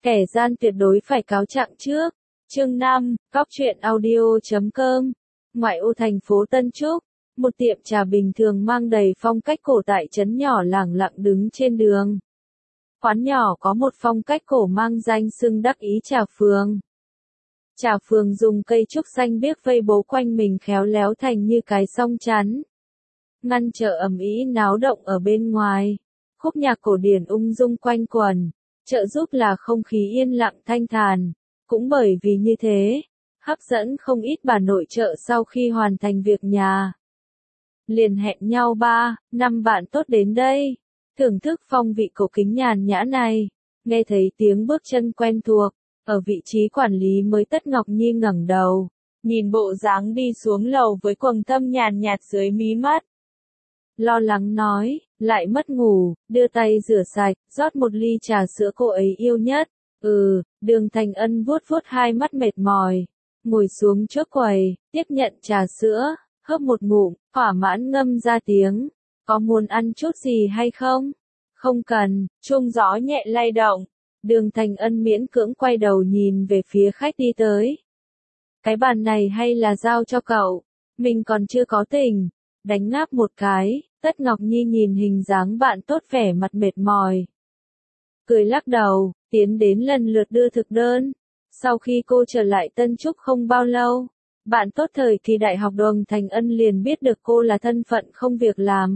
Kẻ gian tuyệt đối phải cáo trạng trước. Chương 5, Góc truyện audio.com. Ngoại ô thành phố Tân Trúc, một tiệm trà bình thường mang đầy phong cách cổ tại trấn nhỏ lẳng lặng đứng trên đường. Quán nhỏ có một phong cách cổ mang danh xưng đắc ý trà phường. Trà phường dùng cây trúc xanh biếc vây bố quanh mình khéo léo thành như cái song chắn, ngăn trở ầm ĩ náo động ở bên ngoài. Khúc nhạc cổ điển ung dung quanh quẩn, trợ giúp là không khí yên lặng thanh thản. Cũng bởi vì như thế, hấp dẫn không ít bà nội trợ sau khi hoàn thành việc nhà. Liền hẹn nhau 3-5 bạn tốt đến đây, thưởng thức phong vị cổ kính nhàn nhã này. Nghe thấy tiếng bước chân quen thuộc, ở vị trí quản lý mới Tất Ngọc Nhi ngẩng đầu, nhìn bộ dáng đi xuống lầu với quầng thâm nhàn nhạt dưới mí mắt. Lo lắng nói, lại mất ngủ, đưa tay rửa sạch, rót một ly trà sữa cô ấy yêu nhất. Đường Thành Ân vuốt vuốt hai mắt mệt mỏi, ngồi xuống trước quầy, tiếp nhận trà sữa, hớp một ngụm, thỏa mãn ngâm ra tiếng. Có muốn ăn chút gì hay không? Không cần, chuông gió nhẹ lay động. Đường Thành Ân miễn cưỡng quay đầu nhìn về phía khách đi tới. Cái bàn này hay là giao cho cậu? Mình còn chưa có tình. Đánh ngáp một cái, Tất Ngọc Nhi nhìn hình dáng bạn tốt vẻ mặt mệt mỏi, cười lắc đầu, tiến đến lần lượt đưa thực đơn. Sau khi cô trở lại Tân Trúc không bao lâu, bạn tốt thời kỳ đại học Đường Thành Ân liền biết được cô là thân phận không việc làm.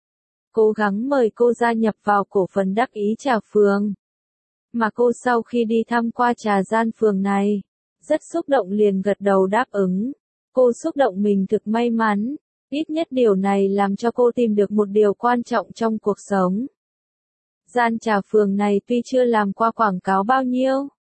Cố gắng mời cô gia nhập vào cổ phần đắc ý trà phường. Mà cô sau khi đi thăm qua trà gian phường này, rất xúc động liền gật đầu đáp ứng. Cô xúc động mình thực may mắn, ít nhất điều này làm cho cô tìm được một điều quan trọng trong cuộc sống. Gian trà phường này tuy chưa làm qua quảng cáo bao nhiêu,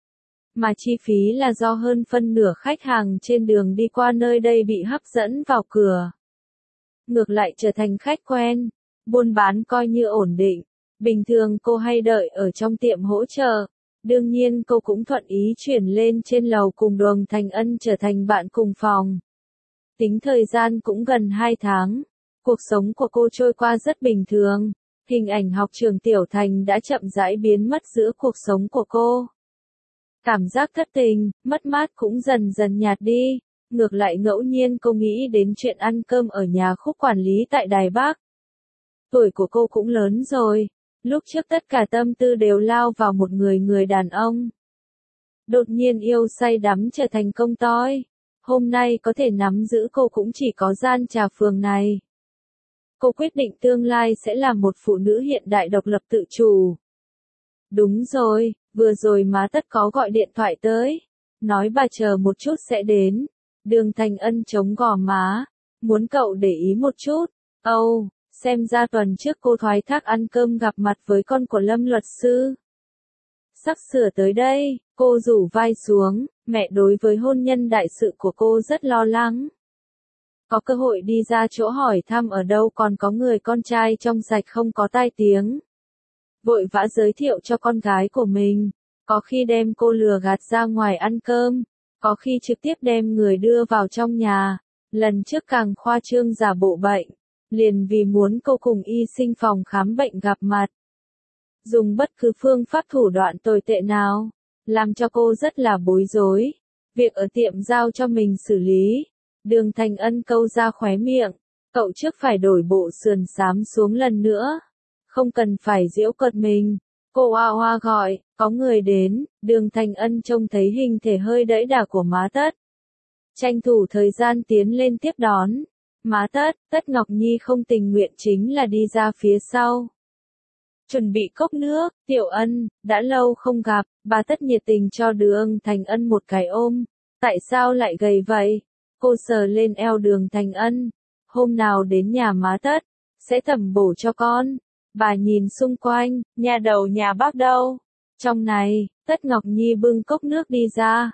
mà chi phí là do hơn phân nửa khách hàng trên đường đi qua nơi đây bị hấp dẫn vào cửa. Ngược lại trở thành khách quen, buôn bán coi như ổn định. Bình thường cô hay đợi ở trong tiệm hỗ trợ. Đương nhiên cô cũng thuận ý chuyển lên trên lầu cùng Đường Thành Ân trở thành bạn cùng phòng. Tính thời gian cũng gần 2 tháng. Cuộc sống của cô trôi qua rất bình thường. Hình ảnh học trường Tiểu Thành đã chậm rãi biến mất giữa cuộc sống của cô. Cảm giác thất tình, mất mát cũng dần dần nhạt đi. Ngược lại ngẫu nhiên cô nghĩ đến chuyện ăn cơm ở nhà Khúc quản lý tại Đài Bắc. Tuổi của cô cũng lớn rồi. Lúc trước tất cả tâm tư đều lao vào một người đàn ông. Đột nhiên yêu say đắm trở thành công toi. Hôm nay có thể nắm giữ cô cũng chỉ có gian trà phường này. Cô quyết định tương lai sẽ là một phụ nữ hiện đại độc lập tự chủ. Đúng rồi, vừa rồi má Tất có gọi điện thoại tới. Nói bà chờ một chút sẽ đến. Đường Thành Ân chống gò má. Muốn cậu để ý một chút. Xem ra tuần trước cô thoái thác ăn cơm gặp mặt với con của Lâm luật sư. Sắp sửa tới đây, cô rủ vai xuống, mẹ đối với hôn nhân đại sự của cô rất lo lắng. Có cơ hội đi ra chỗ hỏi thăm ở đâu còn có người con trai trong sạch không có tai tiếng. Vội vã giới thiệu cho con gái của mình, có khi đem cô lừa gạt ra ngoài ăn cơm, có khi trực tiếp đem người đưa vào trong nhà, lần trước càng khoa trương giả bộ bệnh. Liền vì muốn cô cùng y sinh phòng khám bệnh gặp mặt. Dùng bất cứ phương pháp thủ đoạn tồi tệ nào, làm cho cô rất là bối rối. Việc ở tiệm giao cho mình xử lý. Đường Thành Ân câu ra khóe miệng. Cậu trước phải đổi bộ sườn xám xuống lần nữa. Không cần phải giễu cợt mình. Cô oa oa gọi, có người đến. Đường Thành Ân trông thấy hình thể hơi đẫy đà của má Tất. Tranh thủ thời gian tiến lên tiếp đón. Má Tất, Tất Ngọc Nhi không tình nguyện chính là đi ra phía sau. Chuẩn bị cốc nước, Tiểu Ân, đã lâu không gặp, bà Tất nhiệt tình cho Đường Thành Ân một cái ôm. Tại sao lại gầy vậy? Cô sờ lên eo Đường Thành Ân. Hôm nào đến nhà má Tất, sẽ tẩm bổ cho con. Bà nhìn xung quanh, nhà đầu nhà bác đâu? Trong này, Tất Ngọc Nhi bưng cốc nước đi ra.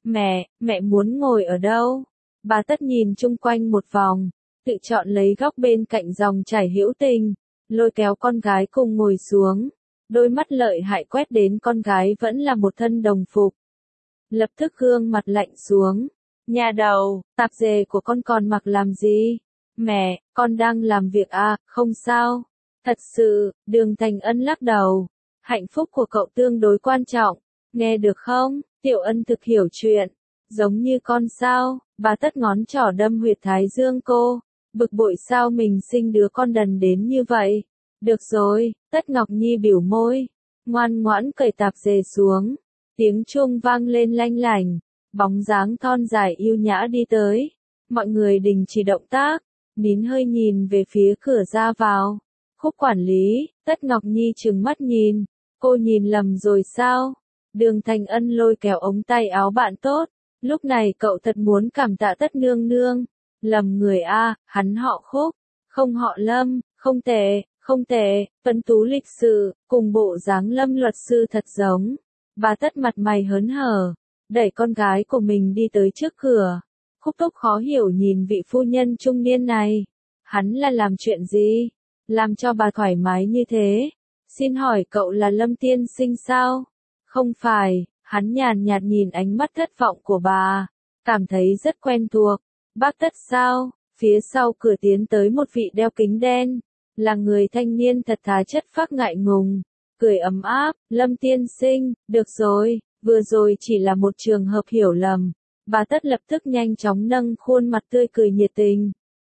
Mẹ muốn ngồi ở đâu? Bà Tất nhìn chung quanh một vòng. Tự chọn lấy góc bên cạnh dòng chảy hữu tình, lôi kéo con gái cùng ngồi xuống. Đôi mắt lợi hại quét đến con gái vẫn là một thân đồng phục. Lập tức gương mặt lạnh xuống. Nhà đầu, tạp dề của con còn mặc làm gì? Mẹ, con đang làm việc à, không sao. Thật sự, Đường Thành Ân lắc đầu. Hạnh phúc của cậu tương đối quan trọng. Nghe được không? Tiểu Ân thực hiểu chuyện. Giống như con sao, bà Tất ngón trỏ đâm huyệt thái dương cô. Bực bội sao mình sinh đứa con đần đến như vậy. Được rồi, Tất Ngọc Nhi biểu môi. Ngoan ngoãn cởi tạp dề xuống. Tiếng chuông vang lên lanh lảnh. Bóng dáng thon dài yêu nhã đi tới. Mọi người đình chỉ động tác. Nín hơi nhìn về phía cửa ra vào. Khúc quản lý, Tất Ngọc Nhi trừng mắt nhìn. Cô nhìn lầm rồi sao? Đường Thành Ân lôi kéo ống tay áo bạn tốt. Lúc này cậu thật muốn cảm tạ Tất nương nương. Lầm người a, hắn họ Khúc, không họ Lâm, không tệ, không tệ, tuấn tú lịch sự, cùng bộ dáng Lâm luật sư thật giống. Bà Tất mặt mày hớn hở, đẩy con gái của mình đi tới trước cửa. Khúc Thúc khó hiểu nhìn vị phu nhân trung niên này. Hắn là làm chuyện gì? Làm cho bà thoải mái như thế? Xin hỏi cậu là Lâm tiên sinh sao? Không phải, hắn nhàn nhạt nhìn ánh mắt thất vọng của bà, cảm thấy rất quen thuộc. Bác Tất sao? Phía sau cửa tiến tới một vị đeo kính đen, là người thanh niên thật thà chất phác ngại ngùng, cười ấm áp, Lâm tiên sinh, được rồi, vừa rồi chỉ là một trường hợp hiểu lầm. Bà Tất lập tức nhanh chóng nâng khuôn mặt tươi cười nhiệt tình.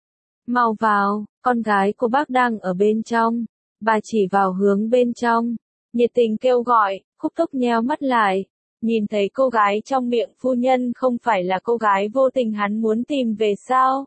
Mau vào, con gái của bác đang ở bên trong. Bà chỉ vào hướng bên trong, nhiệt tình kêu gọi. Khúc Thúc nheo mắt lại, nhìn thấy cô gái trong miệng phu nhân không phải là cô gái vô tình hắn muốn tìm về sao?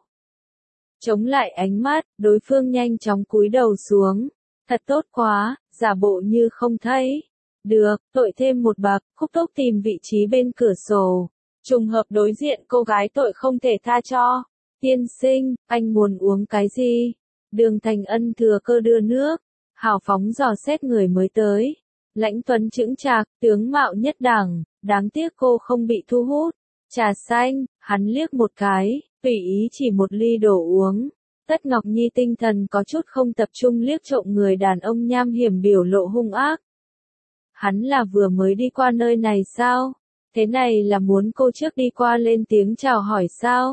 Chống lại ánh mắt, đối phương nhanh chóng cúi đầu xuống. Thật tốt quá, giả bộ như không thấy. Được, tội thêm một bậc. Khúc Thúc tìm vị trí bên cửa sổ. Trùng hợp đối diện cô gái tội không thể tha cho. Tiên sinh, anh muốn uống cái gì? Đường Thành Ân thừa cơ đưa nước, hào phóng dò xét người mới tới. Lãnh tuấn chững chạc, tướng mạo nhất đẳng, đáng tiếc cô không bị thu hút. Trà xanh, hắn liếc một cái, tùy ý chỉ một ly đổ uống. Tất Ngọc Nhi tinh thần có chút không tập trung liếc trộm người đàn ông nham hiểm biểu lộ hung ác. Hắn là vừa mới đi qua nơi này sao? Thế này là muốn cô trước đi qua lên tiếng chào hỏi sao?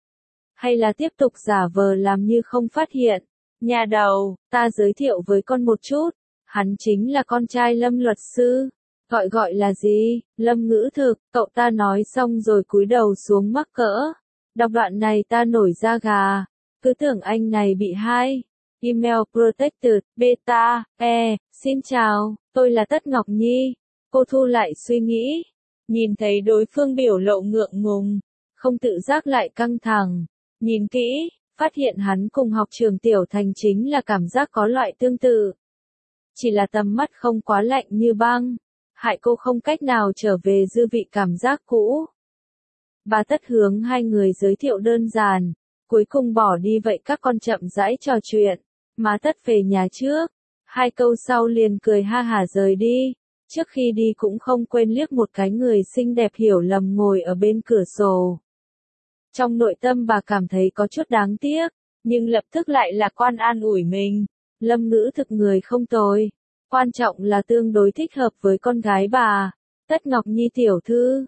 Hay là tiếp tục giả vờ làm như không phát hiện? Nhà đầu, ta giới thiệu với con một chút. Hắn chính là con trai Lâm luật sư. Gọi là gì? Lâm Ngữ Thực. Cậu ta nói xong rồi cúi đầu xuống mắc cỡ. Đọc đoạn này ta nổi da gà. Cứ tưởng anh này bị hai. Email protected, beta, xin chào, tôi là Tất Ngọc Nhi. Cô thu lại suy nghĩ. Nhìn thấy đối phương biểu lộ ngượng ngùng. Không tự giác lại căng thẳng. Nhìn kỹ, phát hiện hắn cùng học trường Tiểu Thành chính là cảm giác có loại tương tự. Chỉ là tầm mắt không quá lạnh như băng, hại cô không cách nào trở về dư vị cảm giác cũ. Bà Tất hướng hai người giới thiệu đơn giản, cuối cùng bỏ đi vậy các con chậm rãi trò chuyện. Má Tất về nhà trước, hai câu sau liền cười ha hả rời đi, trước khi đi cũng không quên liếc một cái người xinh đẹp hiểu lầm ngồi ở bên cửa sổ. Trong nội tâm bà cảm thấy có chút đáng tiếc, nhưng lập tức lại lạc quan an ủi mình. Lâm Ngữ Thực người không tồi, quan trọng là tương đối thích hợp với con gái bà. Tất Ngọc Nhi tiểu thư,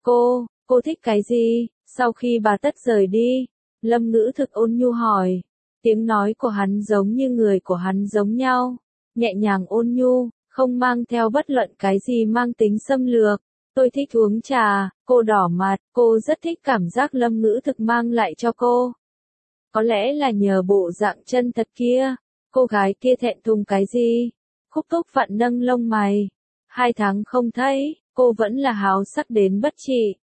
cô thích cái gì? Sau khi bà Tất rời đi, Lâm Ngữ Thực ôn nhu hỏi. Tiếng nói của hắn giống như người của hắn giống nhau, nhẹ nhàng ôn nhu, không mang theo bất luận cái gì mang tính xâm lược. Tôi thích uống trà, cô đỏ mặt, cô rất thích cảm giác Lâm Ngữ Thực mang lại cho cô. Có lẽ là nhờ bộ dạng chân thật kia, cô gái kia thẹn thùng cái gì? Khúc Thúc vặn nâng lông mày. 2 tháng không thấy, cô vẫn là háo sắc đến bất trị.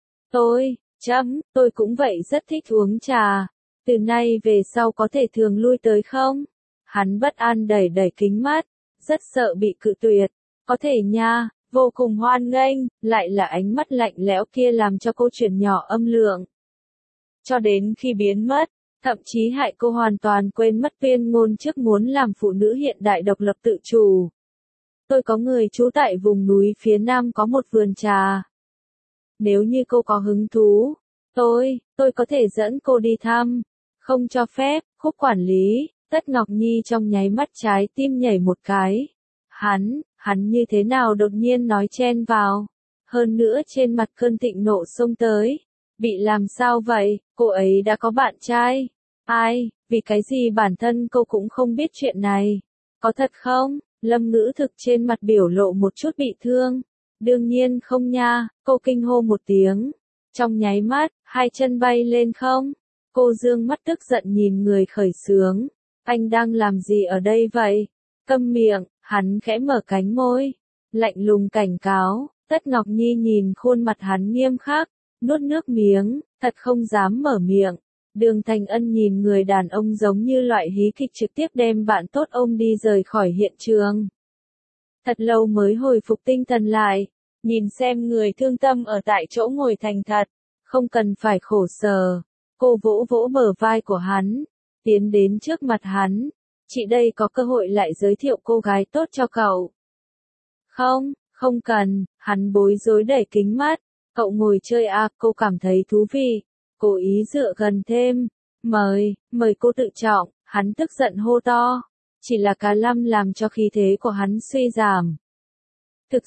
Tôi cũng vậy rất thích uống trà. Từ nay về sau có thể thường lui tới không? Hắn bất an đẩy kính mắt, rất sợ bị cự tuyệt. Có thể nha. Vô cùng hoan nghênh, lại là ánh mắt lạnh lẽo kia làm cho cô chuyển nhỏ âm lượng. Cho đến khi biến mất, thậm chí hại cô hoàn toàn quên mất tuyên ngôn trước muốn làm phụ nữ hiện đại độc lập tự chủ. Tôi có người trú tại vùng núi phía nam có một vườn trà. Nếu như cô có hứng thú, tôi có thể dẫn cô đi thăm. Không cho phép, Khúc quản lý, Tất Ngọc Nhi trong nháy mắt trái tim nhảy một cái. Hắn như thế nào đột nhiên nói chen vào. Hơn nữa trên mặt cơn thịnh nộ xông tới. Bị làm sao vậy, cô ấy đã có bạn trai. Ai, vì cái gì bản thân cô cũng không biết chuyện này. Có thật không? Lâm Ngữ Thực trên mặt biểu lộ một chút bị thương. Đương nhiên không nha, cô kinh hô một tiếng. Trong nháy mắt, hai chân bay lên không. Cô dương mắt tức giận nhìn người khởi xướng. Anh đang làm gì ở đây vậy? Câm miệng, hắn khẽ mở cánh môi. Lạnh lùng cảnh cáo, Tất Ngọc Nhi nhìn khuôn mặt hắn nghiêm khắc, nuốt nước miếng, thật không dám mở miệng. Đường Thành Ân nhìn người đàn ông giống như loại hí kịch trực tiếp đem bạn tốt ông đi rời khỏi hiện trường. Thật lâu mới hồi phục tinh thần lại, nhìn xem người thương tâm ở tại chỗ ngồi thành thật, không cần phải khổ sở. Cô vỗ vỗ bờ vai của hắn, tiến đến trước mặt hắn. Chị đây có cơ hội lại giới thiệu cô gái tốt cho cậu. Không, không cần, hắn bối rối đẩy kính mắt. Cậu ngồi chơi à, cô cảm thấy thú vị. Cố ý dựa gần thêm. Mời cô tự trọng, hắn tức giận hô to. Chỉ là cá lăm làm cho khí thế của hắn suy giảm. Thực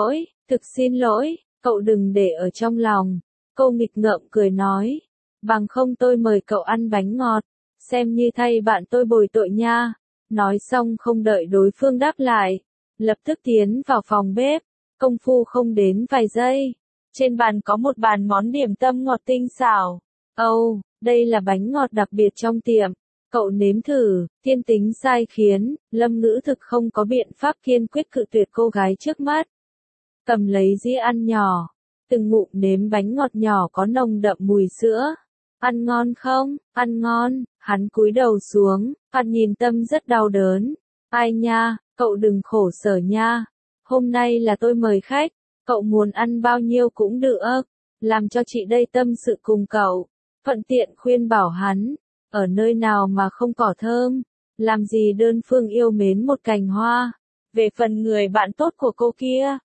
xin lỗi, cậu đừng để ở trong lòng. Cô nghịch ngợm cười nói. Bằng không tôi mời cậu ăn bánh ngọt, xem như thay bạn tôi bồi tội nha. Nói xong không đợi đối phương đáp lại, lập tức tiến vào phòng bếp, công phu không đến vài giây. Trên bàn có một bàn món điểm tâm ngọt tinh xảo. Âu, đây là bánh ngọt đặc biệt trong tiệm. Cậu nếm thử, thiên tính sai khiến, Lâm Ngữ Thực không có biện pháp kiên quyết cự tuyệt cô gái trước mắt. Cầm lấy dĩa ăn nhỏ, từng ngụm nếm bánh ngọt nhỏ có nồng đậm mùi sữa. Ăn ngon không? Ăn ngon, hắn cúi đầu xuống, ăn nhìn tâm rất đau đớn. Ai nha, cậu đừng khổ sở nha. Hôm nay là tôi mời khách, cậu muốn ăn bao nhiêu cũng được. Làm cho chị đây tâm sự cùng cậu. Thuận tiện khuyên bảo hắn, ở nơi nào mà không cỏ thơm, làm gì đơn phương yêu mến một cành hoa. Về phần người bạn tốt của cô kia,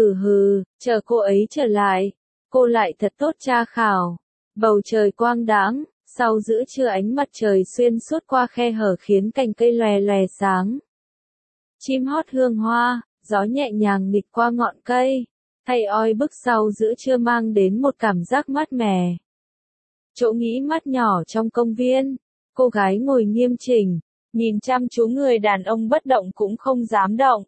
chờ cô ấy trở lại, cô lại thật tốt tra khảo. Bầu trời quang đãng, sau giữa trưa ánh mặt trời xuyên suốt qua khe hở khiến cành cây lòe lòe sáng. Chim hót hương hoa, gió nhẹ nhàng nghịch qua ngọn cây, thay oi bức sau giữa trưa mang đến một cảm giác mát mẻ. Chỗ nghỉ mát nhỏ trong công viên, cô gái ngồi nghiêm chỉnh, nhìn chăm chú người đàn ông bất động cũng không dám động.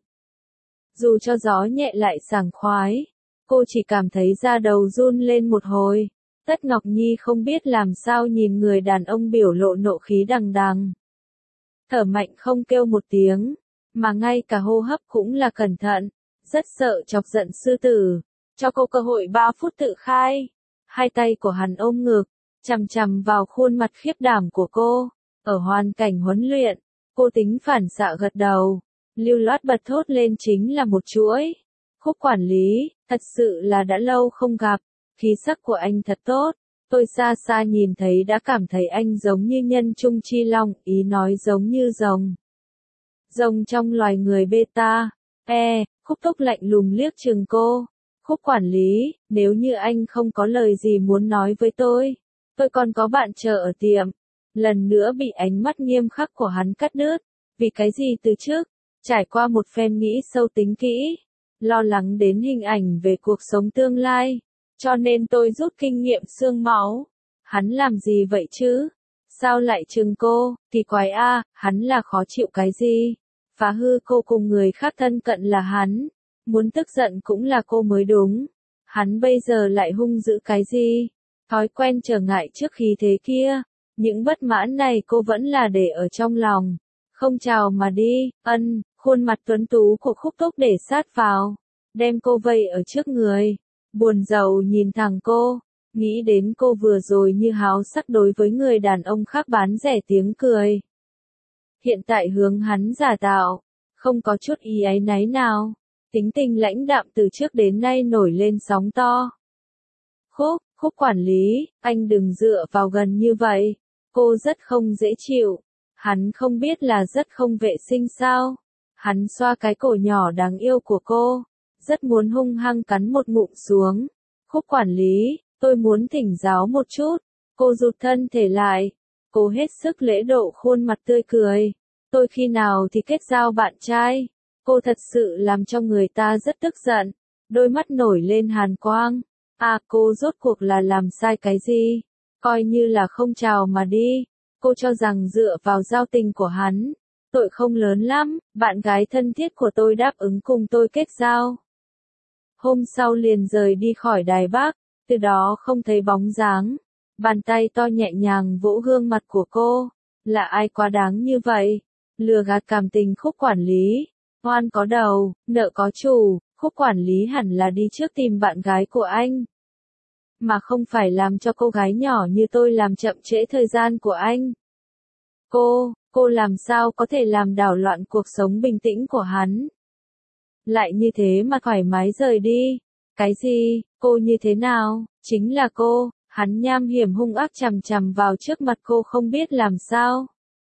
Dù cho gió nhẹ lại sảng khoái, cô chỉ cảm thấy da đầu run lên một hồi. Tất Ngọc Nhi không biết làm sao nhìn người đàn ông biểu lộ nộ khí đằng đằng. Thở mạnh không kêu một tiếng, mà ngay cả hô hấp cũng là cẩn thận, rất sợ chọc giận sư tử. Cho cô cơ hội 3 phút tự khai. Hai tay của hắn ôm ngực, chằm chằm vào khuôn mặt khiếp đảm của cô. Ở hoàn cảnh huấn luyện, cô tính phản xạ gật đầu, lưu loát bật thốt lên chính là một chuỗi. Khúc quản lý, thật sự là đã lâu không gặp. Khí sắc của anh thật tốt, tôi xa xa nhìn thấy đã cảm thấy anh giống như nhân trung chi long, ý nói giống như rồng. Rồng trong loài người beta. Khúc Thúc lạnh lùng liếc chừng cô. Khúc quản lý, nếu như anh không có lời gì muốn nói với tôi còn có bạn chờ ở tiệm. Lần nữa bị ánh mắt nghiêm khắc của hắn cắt đứt. Vì cái gì từ trước, trải qua một phen nghĩ sâu tính kỹ, lo lắng đến hình ảnh về cuộc sống tương lai. Cho nên tôi rút kinh nghiệm xương máu. Hắn làm gì vậy chứ? Sao lại chừng cô? Kỳ quái a, hắn là khó chịu cái gì? Phá hư cô cùng người khác thân cận là hắn. Muốn tức giận cũng là cô mới đúng. Hắn bây giờ lại hung dữ cái gì? Thói quen trở ngại trước khí thế kia. Những bất mãn này cô vẫn là để ở trong lòng. Không chào mà đi, khuôn mặt tuấn tú của Khúc Thúc để sát vào. Đem cô vây ở trước người. Buồn rầu nhìn thẳng cô, nghĩ đến cô vừa rồi như háo sắc đối với người đàn ông khác bán rẻ tiếng cười. Hiện tại hướng hắn giả tạo, không có chút ý áy náy nào, tính tình lãnh đạm từ trước đến nay nổi lên sóng to. Khúc quản lý, anh đừng dựa vào gần như vậy, cô rất không dễ chịu, hắn không biết là rất không vệ sinh sao, hắn xoa cái cổ nhỏ đáng yêu của cô. Rất muốn hung hăng cắn một ngụm xuống. Khúc quản lý, tôi muốn thỉnh giáo một chút. Cô rụt thân thể lại. Cô hết sức lễ độ khuôn mặt tươi cười. Tôi khi nào thì kết giao bạn trai. Cô thật sự làm cho người ta rất tức giận. Đôi mắt nổi lên hàn quang. Cô rốt cuộc là làm sai cái gì? Coi như là không chào mà đi. Cô cho rằng dựa vào giao tình của hắn, tội không lớn lắm. Bạn gái thân thiết của tôi đáp ứng cùng tôi kết giao. Hôm sau liền rời đi khỏi Đài Bắc, từ đó không thấy bóng dáng. Bàn tay to nhẹ nhàng vỗ gương mặt của cô. Là ai quá đáng như vậy? Lừa gạt cảm tình Khúc quản lý. Oan có đầu, nợ có chủ, Khúc quản lý hẳn là đi trước tìm bạn gái của anh. Mà không phải làm cho cô gái nhỏ như tôi làm chậm trễ thời gian của anh. Cô làm sao có thể làm đảo loạn cuộc sống bình tĩnh của hắn? Lại như thế mà thoải mái rời đi. Cái gì, cô như thế nào? Chính là cô, hắn nham hiểm hung ác chằm chằm vào trước mặt cô không biết làm sao.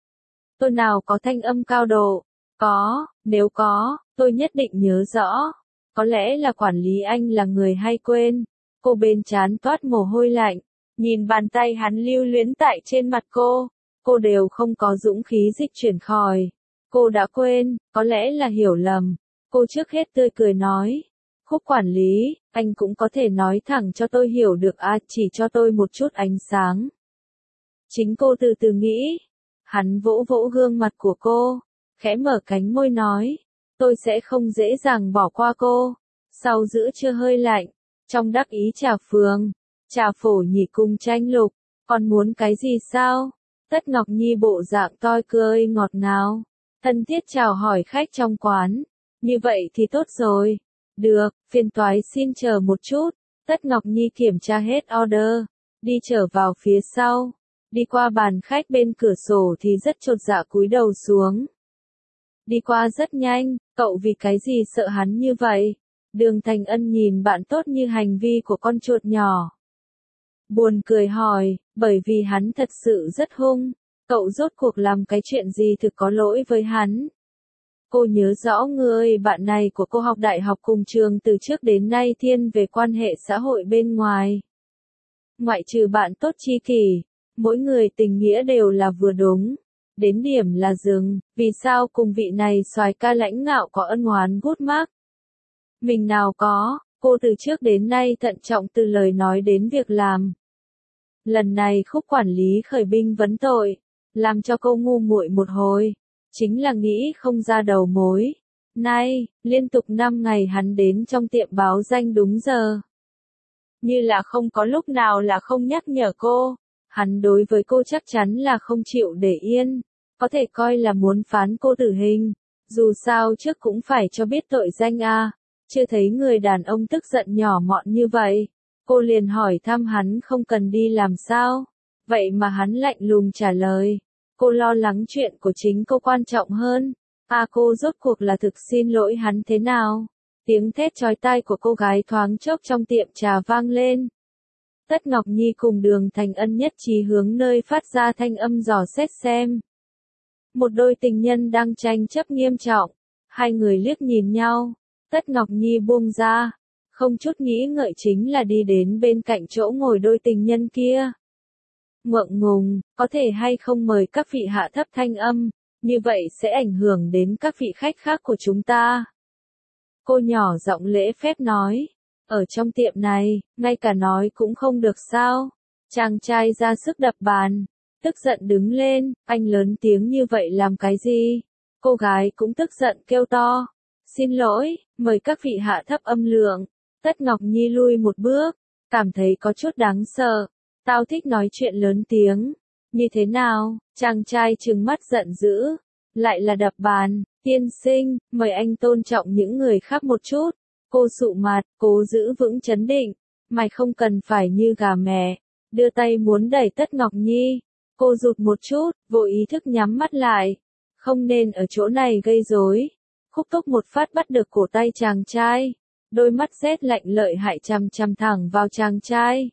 Tôi nào có thanh âm cao độ? Có, nếu có, tôi nhất định nhớ rõ. Có lẽ là quản lý anh là người hay quên. Cô bên trán toát mồ hôi lạnh, nhìn bàn tay hắn lưu luyến tại trên mặt cô đều không có dũng khí dịch chuyển khỏi. Cô đã quên, có lẽ là hiểu lầm. Cô trước hết tươi cười nói, Khúc quản lý, anh cũng có thể nói thẳng cho tôi hiểu được à, chỉ cho tôi một chút ánh sáng. Chính cô từ từ nghĩ. Hắn vỗ vỗ gương mặt của cô, khẽ mở cánh môi nói, tôi sẽ không dễ dàng bỏ qua cô. Sau giữa trưa hơi lạnh, trong đắc ý trà phường, trà phổ nhị cùng tranh lục, còn muốn cái gì sao? Tất Ngọc Nhi bộ dạng toi cười ngọt ngào, thân thiết chào hỏi khách trong quán. Như vậy thì tốt rồi. Được, phiền toái xin chờ một chút. Tất Ngọc Nhi kiểm tra hết order, đi trở vào phía sau. Đi qua bàn khách bên cửa sổ thì rất chột dạ cúi đầu xuống. Đi qua rất nhanh, cậu vì cái gì sợ hắn như vậy? Đường Thành Ân nhìn bạn tốt như hành vi của con chuột nhỏ. Buồn cười hỏi, bởi vì hắn thật sự rất hung. Cậu rốt cuộc làm cái chuyện gì thực có lỗi với hắn? Cô nhớ rõ người bạn này của cô học đại học cùng trường từ trước đến nay thiên về quan hệ xã hội bên ngoài. Ngoại trừ bạn tốt tri kỷ, mỗi người tình nghĩa đều là vừa đúng. Đến điểm là dừng, vì sao cùng vị này soái ca lãnh ngạo có ân oán gút mắc? Mình nào có, cô từ trước đến nay thận trọng từ lời nói đến việc làm. Lần này Khúc quản lý khởi binh vấn tội, làm cho cô ngu muội một hồi, chính là nghĩ không ra đầu mối. Nay, liên tục 5 ngày hắn đến trong tiệm báo danh đúng giờ. Như là không có lúc nào là không nhắc nhở cô, hắn đối với cô chắc chắn là không chịu để yên, có thể coi là muốn phán cô tử hình, dù sao trước cũng phải cho biết tội danh à, chưa thấy người đàn ông tức giận nhỏ mọn như vậy. Cô liền hỏi thăm hắn không cần đi làm sao, vậy mà hắn lạnh lùng trả lời. Cô lo lắng chuyện của chính cô quan trọng hơn. À cô rốt cuộc là thực xin lỗi hắn thế nào? Tiếng thét chói tai của cô gái thoáng chốc trong tiệm trà vang lên. Tất Ngọc Nhi cùng Đường Thành Ân nhất trí hướng nơi phát ra thanh âm dò xét xem. Một đôi tình nhân đang tranh chấp nghiêm trọng. Hai người liếc nhìn nhau. Tất Ngọc Nhi buông ra. Không chút nghĩ ngợi chính là đi đến bên cạnh chỗ ngồi đôi tình nhân kia. Ngượng ngùng, có thể hay không mời các vị hạ thấp thanh âm, như vậy sẽ ảnh hưởng đến các vị khách khác của chúng ta. Cô nhỏ giọng lễ phép nói, ở trong tiệm này, ngay cả nói cũng không được sao. Chàng trai ra sức đập bàn, tức giận đứng lên, anh lớn tiếng như vậy làm cái gì? Cô gái cũng tức giận kêu to, xin lỗi, mời các vị hạ thấp âm lượng. Tất Ngọc Nhi lui một bước, cảm thấy có chút đáng sợ. Tao thích nói chuyện lớn tiếng. Như thế nào? Chàng trai trừng mắt giận dữ. Lại là đập bàn. Tiên sinh, mời anh tôn trọng những người khác một chút. Cô sụ mặt, cố giữ vững chấn định. Mày không cần phải như gà mẹ. Đưa tay muốn đẩy Tất Ngọc Nhi. Cô rụt một chút, vô ý thức nhắm mắt lại. Không nên ở chỗ này gây rối. Khúc Túc một phát bắt được cổ tay chàng trai. Đôi mắt rét lạnh lợi hại chằm chằm thẳng vào chàng trai.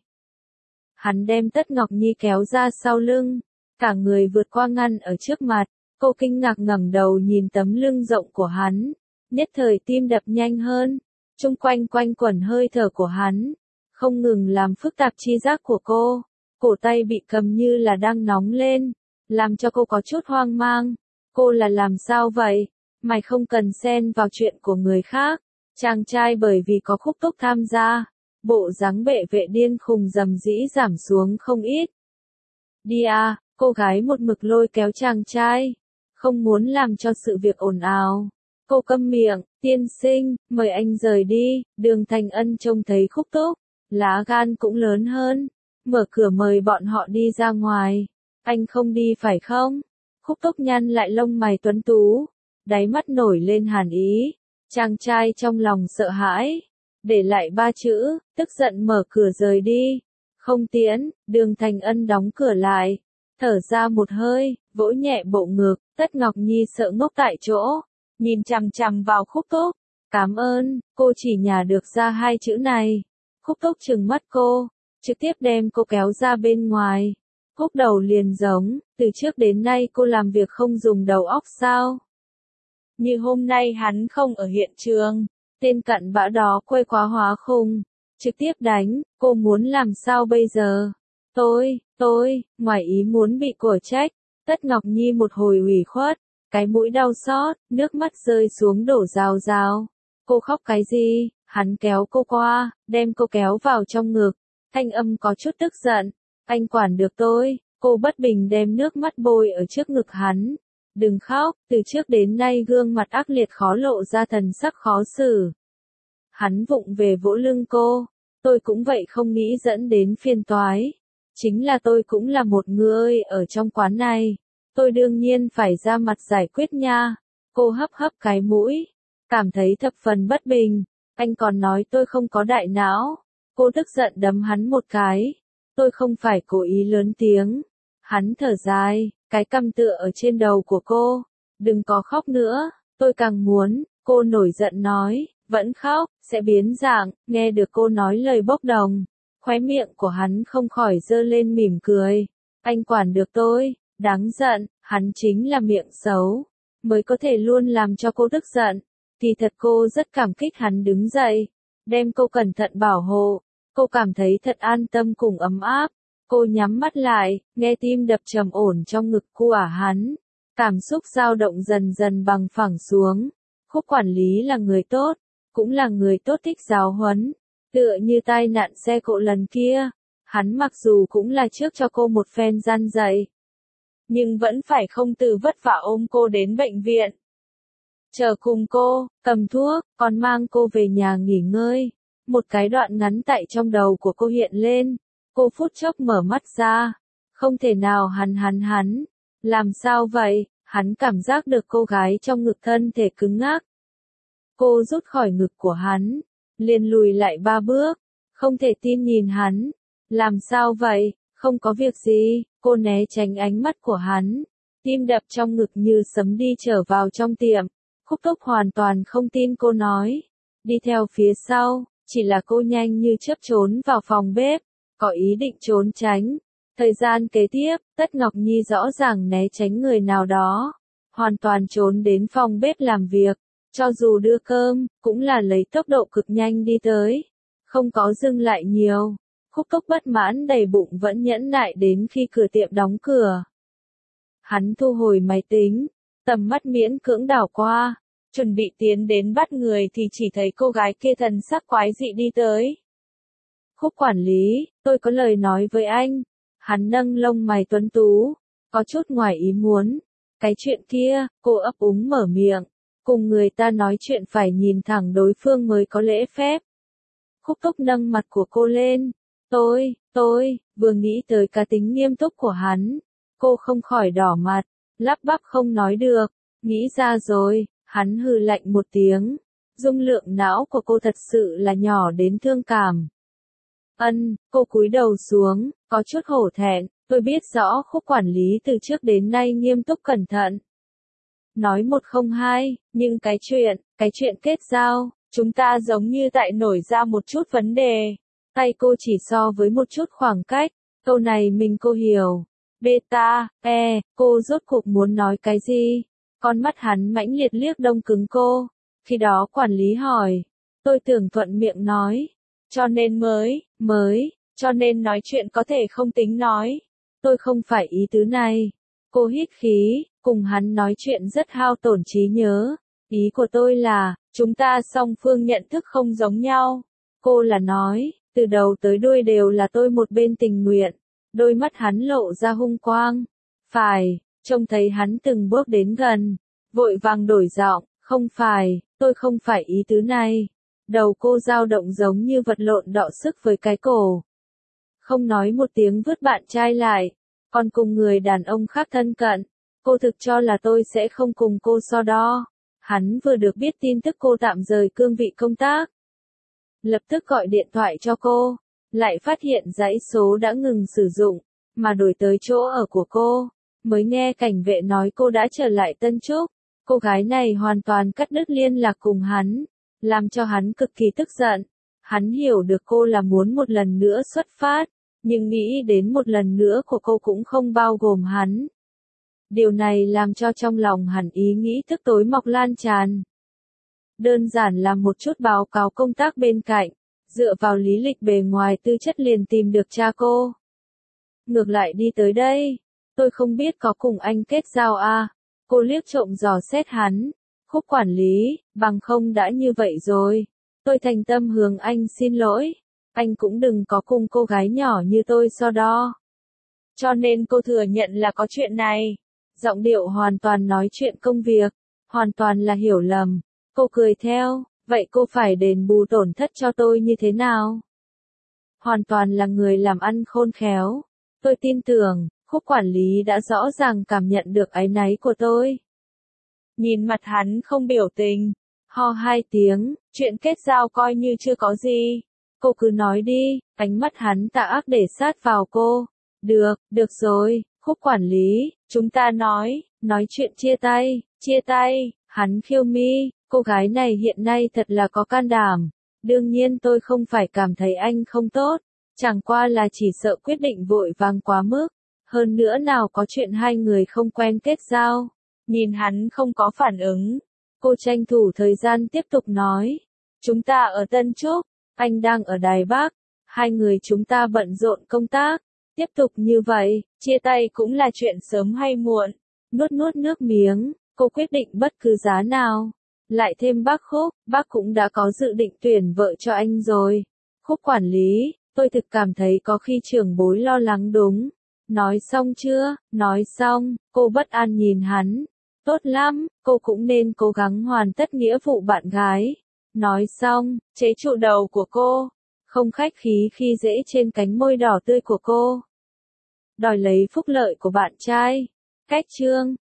Hắn đem Tất Ngọc Nhi kéo ra sau lưng, cả người vượt qua ngăn ở trước mặt. Cô kinh ngạc ngẩng đầu nhìn tấm lưng rộng của hắn, nhất thời tim đập nhanh hơn. Chung quanh quanh quẩn hơi thở của hắn, không ngừng làm phức tạp chi giác của cô. Cổ tay bị cầm như là đang nóng lên, làm cho cô có chút hoang mang. Cô là làm sao vậy? Mày không cần xen vào chuyện của người khác. Chàng trai bởi vì có Khúc Túc tham gia, bộ dáng bệ vệ điên khùng rầm rĩ giảm xuống không ít. Đi à, cô gái một mực lôi kéo chàng trai, không muốn làm cho sự việc ồn ào. Cô câm miệng, tiên sinh, mời anh rời đi. Đường Thành Ân trông thấy Khúc Túc, lá gan cũng lớn hơn, mở cửa mời bọn họ đi ra ngoài. Anh không đi phải không? Khúc Túc nhăn lại lông mày tuấn tú, đáy mắt nổi lên hàn ý. Chàng trai trong lòng sợ hãi, để lại 3 chữ, tức giận mở cửa rời đi. Không tiễn, Đường Thành Ân đóng cửa lại, thở ra một hơi, vỗ nhẹ bộ ngực. Tất Ngọc Nhi sợ ngốc tại chỗ, nhìn chằm chằm vào Khúc Túc. Cảm ơn, cô chỉ nhả được ra 2 chữ này. Khúc Túc trừng mắt cô, trực tiếp đem cô kéo ra bên ngoài. Khúc đầu liền giống, từ trước đến nay cô làm việc không dùng đầu óc sao? Như hôm nay hắn không ở hiện trường, tên cặn bã đó quay quá hóa khùng, trực tiếp đánh, cô muốn làm sao bây giờ? Tôi, ngoài ý muốn bị cổ trách. Tất Ngọc Nhi một hồi ủy khuất, cái mũi đau xót, nước mắt rơi xuống đổ rào rào. Cô khóc cái gì? Hắn kéo cô qua, đem cô kéo vào trong ngực, thanh âm có chút tức giận. Anh quản được tôi. Cô bất bình đem nước mắt bôi ở trước ngực hắn. Đừng khóc, từ trước đến nay gương mặt ác liệt khó lộ ra thần sắc khó xử. Hắn vụng về vỗ lưng cô. Tôi cũng vậy, không nghĩ dẫn đến phiền toái. Chính là tôi cũng là một người ở trong quán này. Tôi đương nhiên phải ra mặt giải quyết nha. Cô hấp hấp cái mũi, cảm thấy thập phần bất bình. Anh còn nói tôi không có đại não. Cô tức giận đấm hắn một cái. Tôi không phải cố ý lớn tiếng. Hắn thở dài, cái cằm tựa ở trên đầu của cô. Đừng có khóc nữa, tôi càng muốn. Cô nổi giận nói, vẫn khóc, sẽ biến dạng. Nghe được cô nói lời bốc đồng, khóe miệng của hắn không khỏi giơ lên mỉm cười. Anh quản được tôi, đáng giận, hắn chính là miệng xấu, mới có thể luôn làm cho cô tức giận. Kỳ thật cô rất cảm kích hắn đứng dậy, đem cô cẩn thận bảo hộ. Cô cảm thấy thật an tâm cùng ấm áp. Cô nhắm mắt lại, nghe tim đập trầm ổn trong ngực của hắn. Cảm xúc dao động dần dần bằng phẳng xuống. Khúc quản lý là người tốt, cũng là người tốt thích giáo huấn. Tựa như tai nạn xe cộ lần kia, hắn mặc dù cũng là trước cho cô một phen gian dạy, nhưng vẫn phải không từ vất vả ôm cô đến bệnh viện. Chờ cùng cô, cầm thuốc, còn mang cô về nhà nghỉ ngơi. Một cái đoạn ngắn tại trong đầu của cô hiện lên. Cô phút chốc mở mắt ra. Không thể nào, hắn. Làm sao vậy? Hắn cảm giác được cô gái trong ngực thân thể cứng ngắc. Cô rút khỏi ngực của hắn, liền lùi lại 3 bước. Không thể tin nhìn hắn. Làm sao vậy? Không có việc gì. Cô né tránh ánh mắt của hắn. Tim đập trong ngực như sấm đi trở vào trong tiệm. Khúc Túc hoàn toàn không tin cô nói. Đi theo phía sau, chỉ là cô nhanh như chớp trốn vào phòng bếp, có ý định trốn tránh. Thời gian kế tiếp, Tất Ngọc Nhi rõ ràng né tránh người nào đó, hoàn toàn trốn đến phòng bếp làm việc. Cho dù đưa cơm, cũng là lấy tốc độ cực nhanh đi tới, không có dừng lại nhiều. Khúc Túc bất mãn đầy bụng vẫn nhẫn nại đến khi cửa tiệm đóng cửa. Hắn thu hồi máy tính, tầm mắt miễn cưỡng đảo qua, chuẩn bị tiến đến bắt người thì chỉ thấy cô gái kia thần sắc quái dị đi tới. Khúc quản lý, tôi có lời nói với anh. Hắn nâng lông mày tuấn tú, có chút ngoài ý muốn. Cái chuyện kia, cô ấp úng mở miệng. Cùng người ta nói chuyện phải nhìn thẳng đối phương mới có lễ phép. Khúc Túc nâng mặt của cô lên. Tôi, vừa nghĩ tới cá tính nghiêm túc của hắn. Cô không khỏi đỏ mặt, lắp bắp không nói được. Nghĩ ra rồi, hắn hừ lạnh một tiếng. Dung lượng não của cô thật sự là nhỏ đến thương cảm. Cô cúi đầu xuống, có chút hổ thẹn. Tôi biết rõ Khúc quản lý từ trước đến nay nghiêm túc cẩn thận. Nói một không hai, nhưng cái chuyện kết giao, chúng ta giống như tại nổi ra một chút vấn đề. Tay cô chỉ so với một chút khoảng cách, câu này cô hiểu. Beta, cô rốt cuộc muốn nói cái gì? Con mắt hắn mãnh liệt liếc đông cứng cô. Khi đó quản lý hỏi, tôi tưởng thuận miệng nói. Cho nên cho nên nói chuyện có thể không tính nói. Tôi không phải ý tứ này. Cô hít khí, cùng hắn nói chuyện rất hao tổn trí nhớ. Ý của tôi là, chúng ta song phương nhận thức không giống nhau. Cô là nói, từ đầu tới đuôi đều là tôi một bên tình nguyện. Đôi mắt hắn lộ ra hung quang. Phải, trông thấy hắn từng bước đến gần, vội vàng đổi giọng, Không phải, tôi không phải ý tứ này. Đầu cô dao động giống như vật lộn đọ sức với cái cổ. Không nói một tiếng vứt bạn trai lại, còn cùng người đàn ông khác thân cận. Cô thực cho là tôi sẽ không cùng cô so đo. Hắn vừa được biết tin tức cô tạm rời cương vị công tác. Lập tức gọi điện thoại cho cô, lại phát hiện dãy số đã ngừng sử dụng, mà đổi tới chỗ ở của cô. Mới nghe cảnh vệ nói cô đã trở lại Tân Trúc. Cô gái này hoàn toàn cắt đứt liên lạc cùng hắn, làm cho hắn cực kỳ tức giận. Hắn hiểu được cô là muốn một lần nữa xuất phát, nhưng nghĩ đến một lần nữa của cô cũng không bao gồm hắn. Điều này làm cho trong lòng hắn ý nghĩ tức tối mọc lan tràn. Đơn giản là một chút báo cáo công tác bên cạnh, dựa vào lý lịch bề ngoài tư chất liền tìm được cha cô. Ngược lại đi tới đây, tôi không biết có cùng anh kết giao à. Cô liếc trộm dò xét hắn. Khúc quản lý, bằng không đã như vậy rồi. Tôi thành tâm hướng anh xin lỗi. Anh cũng đừng có cùng cô gái nhỏ như tôi so đo. Cho nên cô thừa nhận là có chuyện này. Giọng điệu hoàn toàn nói chuyện công việc. Hoàn toàn là hiểu lầm. Cô cười theo, vậy cô phải đền bù tổn thất cho tôi như thế nào? Hoàn toàn là người làm ăn khôn khéo. Tôi tin tưởng, Khúc quản lý đã rõ ràng cảm nhận được áy náy của tôi. Nhìn mặt hắn không biểu tình, ho 2 tiếng, chuyện kết giao coi như chưa có gì. Cô cứ nói đi, ánh mắt hắn tà ác để sát vào cô. Được rồi, Khúc quản lý, chúng ta nói chuyện chia tay, hắn khiêu mi, cô gái này hiện nay thật là có can đảm. Đương nhiên tôi không phải cảm thấy anh không tốt, chẳng qua là chỉ sợ quyết định vội vàng quá mức. Hơn nữa nào có chuyện hai người không quen kết giao. Nhìn hắn không có phản ứng. Cô tranh thủ thời gian tiếp tục nói. Chúng ta ở Tân Trúc, anh đang ở Đài Bắc. Hai người chúng ta bận rộn công tác. Tiếp tục như vậy, chia tay cũng là chuyện sớm hay muộn. Nuốt nước miếng, cô quyết định bất cứ giá nào. Lại thêm bác Khúc, bác cũng đã có dự định tuyển vợ cho anh rồi. Khúc quản lý, tôi thực cảm thấy có khi trưởng bối lo lắng đúng. Nói xong chưa? Nói xong, cô bất an nhìn hắn. Tốt lắm, cô cũng nên cố gắng hoàn tất nghĩa vụ bạn gái. Nói xong, chế trụ đầu của cô. Không khách khí khi dễ trên cánh môi đỏ tươi của cô. Đòi lấy phúc lợi của bạn trai. Cách chương